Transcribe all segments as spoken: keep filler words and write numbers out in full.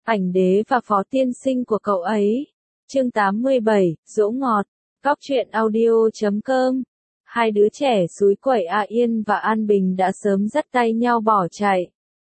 ảnh đế và phó tiên sinh của cậu ấy. Chương tám mươi bảy, Dỗ ngọt. Góc truyện audio chấm com. Hai đứa trẻ xúi quẩy A Yên và An Bình đã sớm dắt tay nhau bỏ chạy,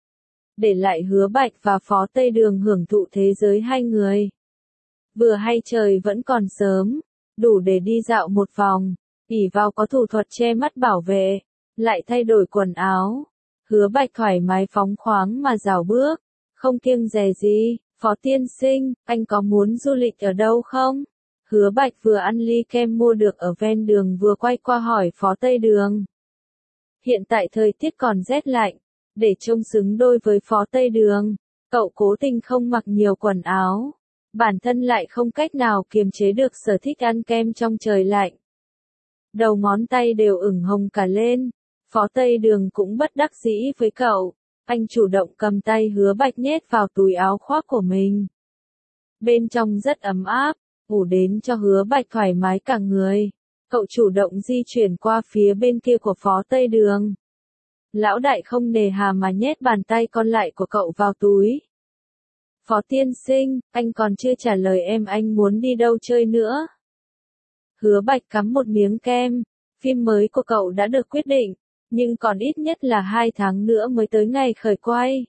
để lại Hứa Bạch và Phó Tây Đường hưởng thụ thế giới hai người. Vừa hay trời vẫn còn sớm, đủ để đi dạo một vòng, ỷ vào có thủ thuật che mắt bảo vệ, lại thay đổi quần áo. Hứa Bạch thoải mái phóng khoáng mà rảo bước, không kiêng dè gì. Phó tiên sinh, anh có muốn du lịch ở đâu không? Hứa Bạch vừa ăn ly kem mua được ở ven đường vừa quay qua hỏi Phó Tây Đường. Hiện tại thời tiết còn rét lạnh, để trông xứng đôi với Phó Tây Đường, cậu cố tình không mặc nhiều quần áo. Bản thân lại không cách nào kiềm chế được sở thích ăn kem trong trời lạnh. Đầu ngón tay đều ửng hồng cả lên. Phó Tây Đường cũng bất đắc dĩ với cậu. Anh chủ động cầm tay Hứa Bạch nhét vào túi áo khoác của mình. Bên trong rất ấm áp, ngủ đến cho Hứa Bạch thoải mái cả người. Cậu chủ động di chuyển qua phía bên kia của Phó Tây Đường. Lão đại không nề hà mà nhét bàn tay còn lại của cậu vào túi. Phó tiên sinh, anh còn chưa trả lời em anh muốn đi đâu chơi nữa. Hứa Bạch cắm một miếng kem. Phim mới của cậu đã được quyết định, nhưng còn ít nhất là hai tháng nữa mới tới ngày khởi quay.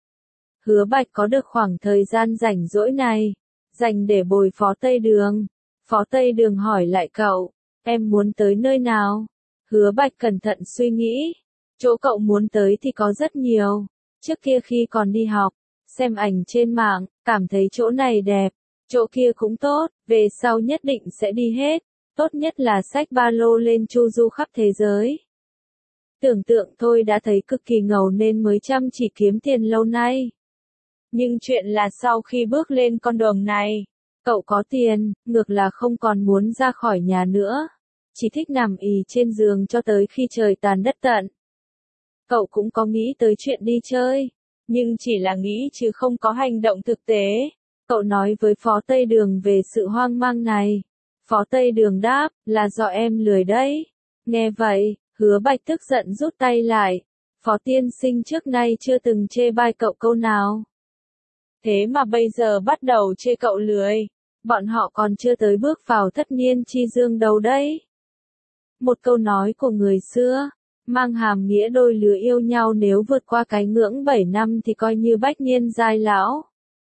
Hứa Bạch có được khoảng thời gian rảnh rỗi này, dành để bồi Phó Tây Đường. Phó Tây Đường hỏi lại cậu, em muốn tới nơi nào? Hứa Bạch cẩn thận suy nghĩ, chỗ cậu muốn tới thì có rất nhiều. Trước kia khi còn đi học, xem ảnh trên mạng, cảm thấy chỗ này đẹp, chỗ kia cũng tốt, về sau nhất định sẽ đi hết, tốt nhất là xách ba lô lên chu du khắp thế giới. Tưởng tượng thôi đã thấy cực kỳ ngầu nên mới chăm chỉ kiếm tiền lâu nay. Nhưng chuyện là sau khi bước lên con đường này, cậu có tiền, ngược là không còn muốn ra khỏi nhà nữa. Chỉ thích nằm ì trên giường cho tới khi trời tàn đất tận. Cậu cũng có nghĩ tới chuyện đi chơi, nhưng chỉ là nghĩ chứ không có hành động thực tế. Cậu nói với Phó Tây Đường về sự hoang mang này. Phó Tây Đường đáp, là do em lười đấy. Nghe vậy, Hứa Bạch tức giận rút tay lại. Phó tiên sinh trước nay chưa từng chê bai cậu câu nào. Thế mà bây giờ bắt đầu chê cậu lười. Bọn họ còn chưa tới bước vào thất niên chi dương đâu đấy. Một câu nói của người xưa, mang hàm nghĩa đôi lứa yêu nhau nếu vượt qua cái ngưỡng bảy năm thì coi như bách niên giai lão.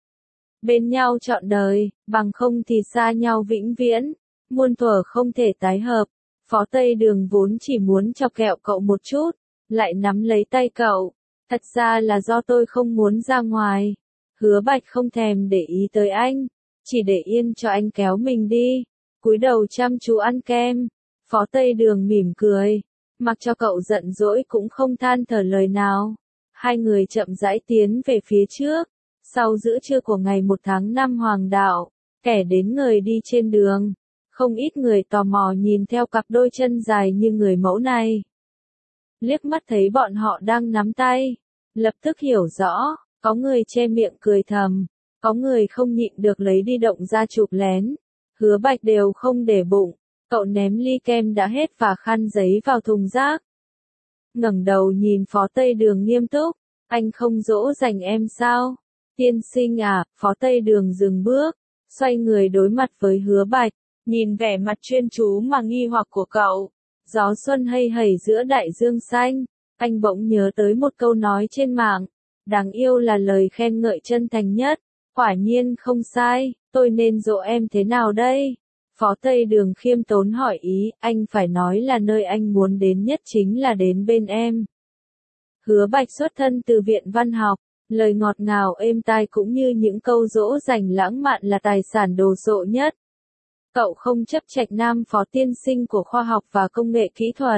Bên nhau trọn đời, bằng không thì xa nhau vĩnh viễn, muôn thuở không thể tái hợp. Phó Tây Đường vốn chỉ muốn chọc ghẹo cậu một chút, lại nắm lấy tay cậu. Thật ra là do tôi không muốn ra ngoài. Hứa Bạch không thèm để ý tới anh, chỉ để yên cho anh kéo mình đi. Cúi đầu chăm chú ăn kem. Phó Tây Đường mỉm cười, mặc cho cậu giận dỗi cũng không than thở lời nào. Hai người chậm rãi tiến về phía trước. Sau giữa trưa của ngày một tháng năm hoàng đạo, kẻ đến người đi trên đường. Không ít người tò mò nhìn theo cặp đôi chân dài như người mẫu này. Liếc mắt thấy bọn họ đang nắm tay, lập tức hiểu rõ, có người che miệng cười thầm, có người không nhịn được lấy đi động ra chụp lén. Hứa Bạch đều không để bụng, cậu ném ly kem đã hết và khăn giấy vào thùng rác. Ngẩng đầu nhìn Phó Tây Đường nghiêm túc, anh không dỗ dành em sao? Tiên sinh à, Phó Tây Đường dừng bước, xoay người đối mặt với Hứa Bạch. Nhìn vẻ mặt chuyên chú mà nghi hoặc của cậu, gió xuân hay hẩy giữa đại dương xanh, anh bỗng nhớ tới một câu nói trên mạng, đáng yêu là lời khen ngợi chân thành nhất, quả nhiên không sai, tôi nên dỗ em thế nào đây? Phó Tây Đường khiêm tốn hỏi ý, anh phải nói là nơi anh muốn đến nhất chính là đến bên em. Hứa Bạch xuất thân từ viện văn học, lời ngọt ngào êm tai cũng như những câu dỗ dành lãng mạn là tài sản đồ sộ nhất. Cậu không chấp trạch nam phó tiên sinh của khoa học và công nghệ kỹ thuật.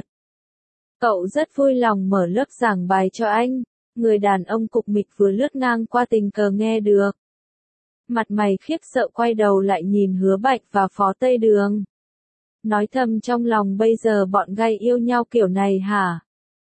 Cậu rất vui lòng mở lớp giảng bài cho anh, người đàn ông cục mịch vừa lướt ngang qua tình cờ nghe được. Mặt mày khiếp sợ quay đầu lại nhìn Hứa Bạch và Phó Tây Đường. Nói thầm trong lòng bây giờ bọn gay yêu nhau kiểu này hả?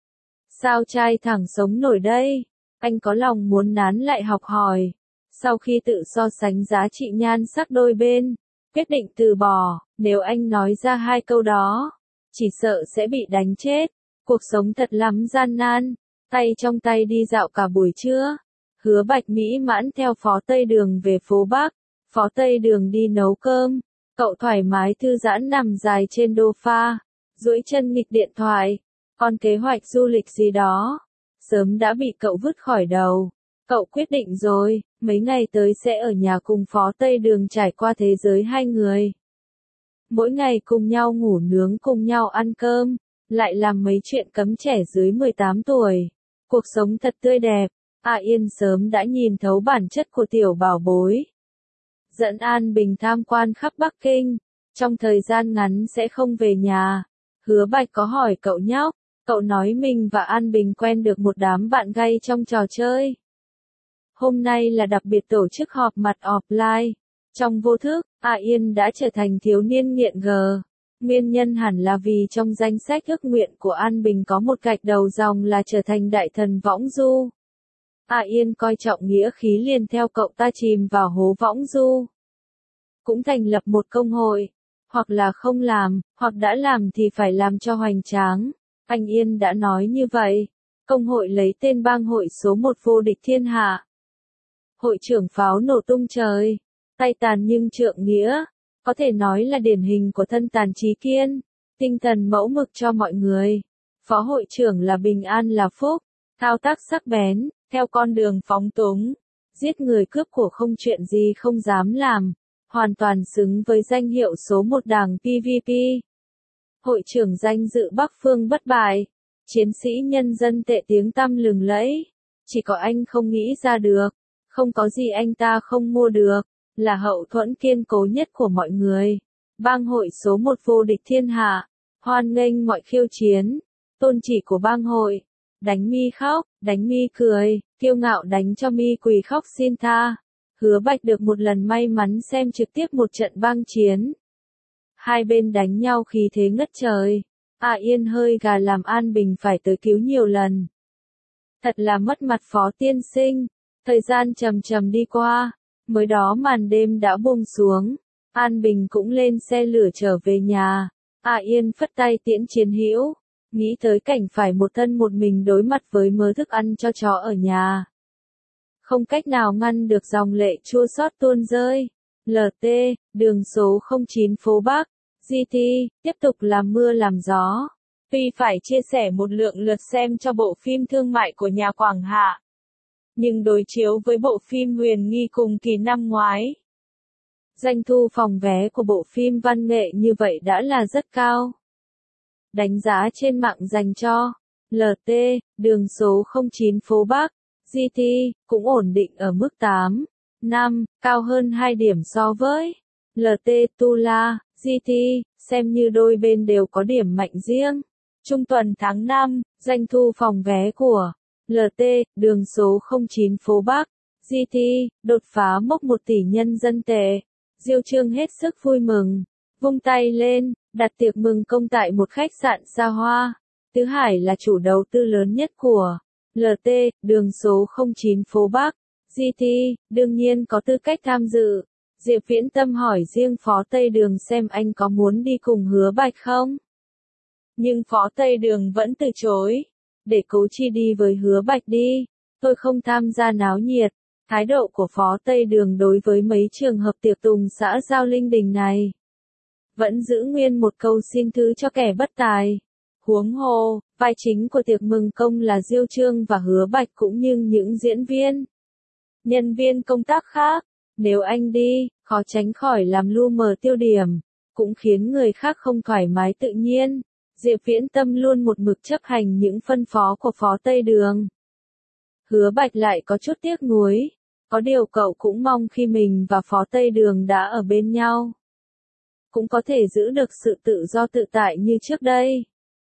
Sao trai thẳng sống nổi đây? Anh có lòng muốn nán lại học hỏi. Sau khi tự so sánh giá trị nhan sắc đôi bên, quyết định từ bỏ, nếu anh nói ra hai câu đó, chỉ sợ sẽ bị đánh chết. Cuộc sống thật lắm gian nan, tay trong tay đi dạo cả buổi trưa. Hứa Bạch mỹ mãn theo Phó Tây Đường về phố Bắc, Phó Tây Đường đi nấu cơm, cậu thoải mái thư giãn nằm dài trên đô pha, duỗi chân nghịch điện thoại, còn kế hoạch du lịch gì đó, sớm đã bị cậu vứt khỏi đầu. Cậu quyết định rồi, mấy ngày tới sẽ ở nhà cùng Phó Tây Đường trải qua thế giới hai người. Mỗi ngày cùng nhau ngủ nướng, cùng nhau ăn cơm, lại làm mấy chuyện cấm trẻ dưới mười tám tuổi. Cuộc sống thật tươi đẹp. A Yên sớm đã nhìn thấu bản chất của tiểu bảo bối. Dẫn An Bình tham quan khắp Bắc Kinh, trong thời gian ngắn sẽ không về nhà. Hứa Bạch có hỏi cậu nhóc, cậu nói mình và An Bình quen được một đám bạn gay trong trò chơi. Hôm nay là đặc biệt tổ chức họp mặt offline. Trong vô thức, A Yên đã trở thành thiếu niên nghiện G. Nguyên nhân hẳn là vì trong danh sách ước nguyện của An Bình có một gạch đầu dòng là trở thành đại thần võng du. A Yên coi trọng nghĩa khí liền theo cậu ta chìm vào hố võng du. Cũng thành lập một công hội. Hoặc là không làm, hoặc đã làm thì phải làm cho hoành tráng. Anh Yên đã nói như vậy. Công hội lấy tên bang hội số một vô địch thiên hạ. Hội trưởng pháo nổ tung trời. Tay tàn nhưng trượng nghĩa. Có thể nói là điển hình của thân tàn trí kiên. Tinh thần mẫu mực cho mọi người. Phó hội trưởng là bình an là phúc. Thao tác sắc bén, theo con đường phóng túng. Giết người cướp của không chuyện gì không dám làm. Hoàn toàn xứng với danh hiệu số một đảng pê vê pê. Hội trưởng danh dự Bắc Phương bất bại. Chiến sĩ nhân dân tệ tiếng tăm lừng lẫy. Chỉ có anh không nghĩ ra được. Không có gì anh ta không mua được. Là hậu thuẫn kiên cố nhất của mọi người. Bang hội số một vô địch thiên hạ. Hoan nghênh mọi khiêu chiến. Tôn chỉ của bang hội. Đánh mi khóc, đánh mi cười, kiêu ngạo đánh cho mi quỳ khóc xin tha. Hứa Bạch được một lần may mắn xem trực tiếp một trận bang chiến. Hai bên đánh nhau khí thế ngất trời. A Yên hơi gà làm An Bình phải tới cứu nhiều lần. Thật là mất mặt Phó tiên sinh. Thời gian chậm chậm đi qua. Mới đó màn đêm đã buông xuống. An Bình cũng lên xe lửa trở về nhà. A Yên phất tay tiễn chiến hữu. Nghĩ tới cảnh phải một thân một mình đối mặt với mớ thức ăn cho chó ở nhà. Không cách nào ngăn được dòng lệ chua xót tuôn rơi. lờ tê, đường số không chín phố Bắc, giê tê, tiếp tục làm mưa làm gió. Tuy phải chia sẻ một lượng lượt xem cho bộ phim thương mại của nhà Quảng Hạ. Nhưng đối chiếu với bộ phim Huyền Nghi cùng kỳ năm ngoái. Doanh thu phòng vé của bộ phim văn nghệ như vậy đã là rất cao. Đánh giá trên mạng dành cho lờ tê, đường số không chín phố Bắc, giê tê, cũng ổn định ở mức tám, năm, cao hơn hai điểm so với lờ tê Tula, giê tê, xem như đôi bên đều có điểm mạnh riêng. Trung tuần tháng năm, doanh thu phòng vé của lờ tê, đường số không chín phố Bắc, giê tê, đột phá mốc một tỷ nhân dân tệ. Diêu Trương hết sức vui mừng, vung tay lên, đặt tiệc mừng công tại một khách sạn xa hoa. Tứ Hải là chủ đầu tư lớn nhất của lờ tê, đường số không chín phố Bắc, giê tê, đương nhiên có tư cách tham dự. Diệp Viễn Tâm hỏi riêng Phó Tây Đường xem anh có muốn đi cùng Hứa Bạch không? Nhưng Phó Tây Đường vẫn từ chối. Để Cố Chi đi với Hứa Bạch đi, tôi không tham gia náo nhiệt. Thái độ của Phó Tây Đường đối với mấy trường hợp tiệc tùng xã giao linh đình này vẫn giữ nguyên một câu xin thứ cho kẻ bất tài. Huống hồ, vai chính của tiệc mừng công là Diêu Trương và Hứa Bạch cũng như những diễn viên, nhân viên công tác khác. Nếu anh đi, khó tránh khỏi làm lu mờ tiêu điểm, cũng khiến người khác không thoải mái tự nhiên. Diệp Viễn Tâm luôn một mực chấp hành những phân phó của Phó Tây Đường. Hứa Bạch lại có chút tiếc nuối. Có điều cậu cũng mong khi mình và Phó Tây Đường đã ở bên nhau, cũng có thể giữ được sự tự do tự tại như trước đây.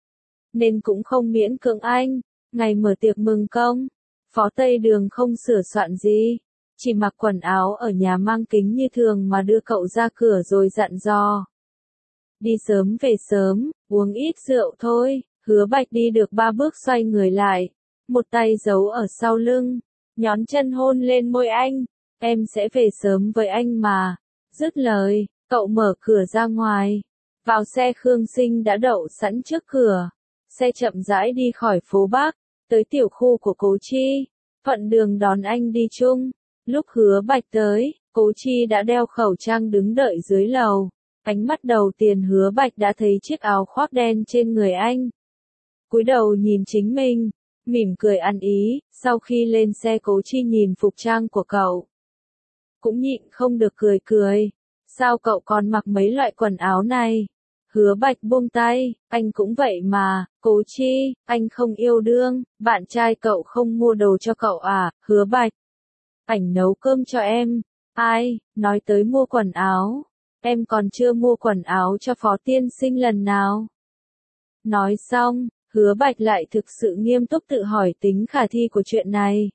Nên cũng không miễn cưỡng anh. Ngày mở tiệc mừng công, Phó Tây Đường không sửa soạn gì, chỉ mặc quần áo ở nhà mang kính như thường mà đưa cậu ra cửa rồi dặn dò. Đi sớm về sớm, uống ít rượu thôi. Hứa Bạch đi được ba bước xoay người lại, một tay giấu ở sau lưng, nhón chân hôn lên môi anh. Em sẽ về sớm với anh mà. Dứt lời, cậu mở cửa ra ngoài. Vào xe Khương Sinh đã đậu sẵn trước cửa. Xe chậm rãi đi khỏi phố Bắc, tới tiểu khu của Cố Chi. thuận đường đón anh đi chung. Lúc Hứa Bạch tới, Cố Chi đã đeo khẩu trang đứng đợi dưới lầu. Ánh mắt đầu tiên Hứa Bạch đã thấy chiếc áo khoác đen trên người anh. Cúi đầu nhìn chính mình, mỉm cười ăn ý, sau khi lên xe Cố Chi nhìn phục trang của cậu. Cũng nhịn không được cười cười. Sao cậu còn mặc mấy loại quần áo này? Hứa Bạch buông tay, anh cũng vậy mà, Cố Chi, anh không yêu đương, bạn trai cậu không mua đồ cho cậu à, Hứa Bạch. Ảnh nấu cơm cho em. Ai, nói tới mua quần áo. Em còn chưa mua quần áo cho Phó tiên sinh lần nào. Nói xong, Hứa Bạch lại thực sự nghiêm túc tự hỏi tính khả thi của chuyện này.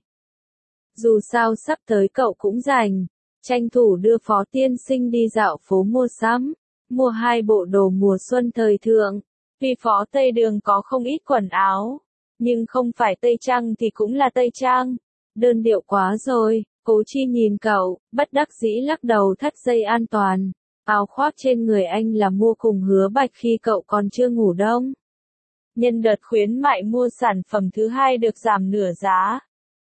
Dù sao sắp tới cậu cũng rảnh, tranh thủ đưa Phó tiên sinh đi dạo phố mua sắm, mua hai bộ đồ mùa xuân thời thượng. Vì Phó Tây Đường có không ít quần áo, nhưng không phải Tây Trang thì cũng là Tây Trang. Đơn điệu quá rồi, Cố Chi nhìn cậu, bất đắc dĩ lắc đầu thắt dây an toàn. Áo khoác trên người anh là mua cùng Hứa Bạch khi cậu còn chưa ngủ đông. Nhân đợt khuyến mại mua sản phẩm thứ hai được giảm nửa giá.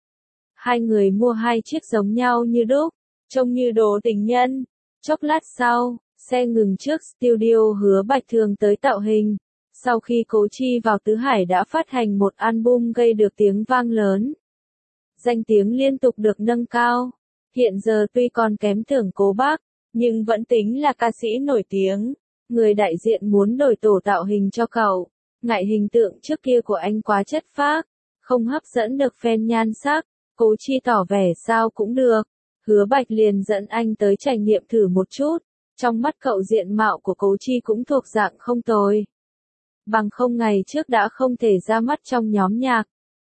Hai người mua hai chiếc giống nhau như đúc, trông như đồ tình nhân. Chốc lát sau, xe ngừng trước studio Hứa Bạch thường tới tạo hình. Sau khi Cố Chi vào Tứ Hải đã phát hành một album gây được tiếng vang lớn. Danh tiếng liên tục được nâng cao. Hiện giờ tuy còn kém Tưởng Cố Bác, nhưng vẫn tính là ca sĩ nổi tiếng. Người đại diện muốn đổi tổ tạo hình cho cậu. Ngại hình tượng trước kia của anh quá chất phác, không hấp dẫn được fan nhan sắc. Cố Chi tỏ vẻ sao cũng được. Hứa Bạch liền dẫn anh tới trải nghiệm thử một chút. Trong mắt cậu diện mạo của Cố Chi cũng thuộc dạng không tồi. Bằng không ngày trước đã không thể ra mắt trong nhóm nhạc.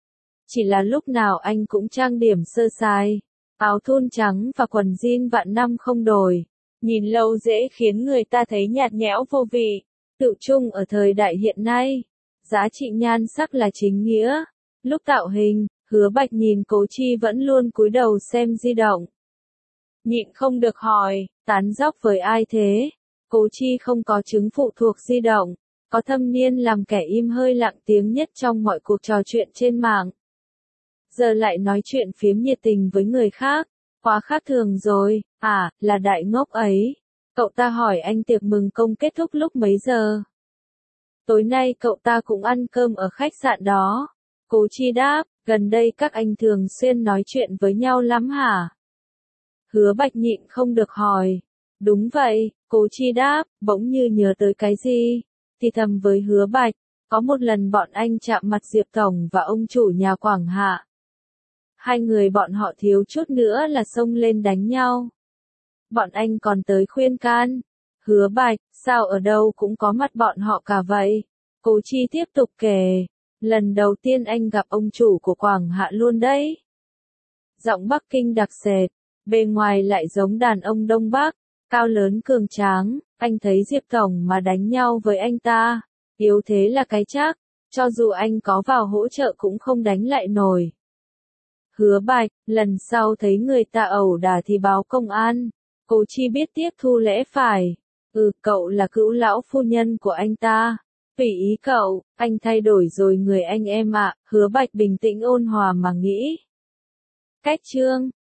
Chỉ là lúc nào anh cũng trang điểm sơ sài, áo thun trắng và quần jean vạn năm không đổi. Nhìn lâu dễ khiến người ta thấy nhạt nhẽo vô vị. Tự chung ở thời đại hiện nay, giá trị nhan sắc là chính nghĩa. Lúc tạo hình, Hứa Bạch nhìn Cố Chi vẫn luôn cúi đầu xem di động. Nhịn không được hỏi, tán dóc với ai thế? Cố Chi không có chứng phụ thuộc di động, có thâm niên làm kẻ im hơi lặng tiếng nhất trong mọi cuộc trò chuyện trên mạng. Giờ lại nói chuyện phiếm nhiệt tình với người khác, quá khác thường rồi. À, là đại ngốc ấy. Cậu ta hỏi anh tiệc mừng công kết thúc lúc mấy giờ? Tối nay cậu ta cũng ăn cơm ở khách sạn đó. Cố Chi đáp, gần đây các anh thường xuyên nói chuyện với nhau lắm hả? Hứa Bạch nhịn không được hỏi. Đúng vậy, Cố Chi đáp, bỗng như nhớ tới cái gì. Thì thầm với Hứa Bạch, có một lần bọn anh chạm mặt Diệp Tổng và ông chủ nhà Quảng Hạ. Hai người bọn họ thiếu chút nữa là xông lên đánh nhau. Bọn anh còn tới khuyên can. Hứa Bạch, sao ở đâu cũng có mặt bọn họ cả vậy? Cố Chi tiếp tục kể. Lần đầu tiên anh gặp ông chủ của Quảng Hạ luôn đấy. Giọng Bắc Kinh đặc sệt, bề ngoài lại giống đàn ông Đông Bắc, cao lớn cường tráng. Anh thấy Diệp Tổng mà đánh nhau với anh ta, yếu thế là cái chắc, cho dù anh có vào hỗ trợ cũng không đánh lại nổi. Hứa Bạch, lần sau thấy người ta ẩu đả thì báo công an. Cố Chi biết tiếp thu lẽ phải. Ừ, cậu là cữu lão phu nhân của anh ta. Tùy ý cậu, anh thay đổi rồi người anh em ạ. Hứa Bạch bình tĩnh ôn hòa mà nghĩ. Cách chương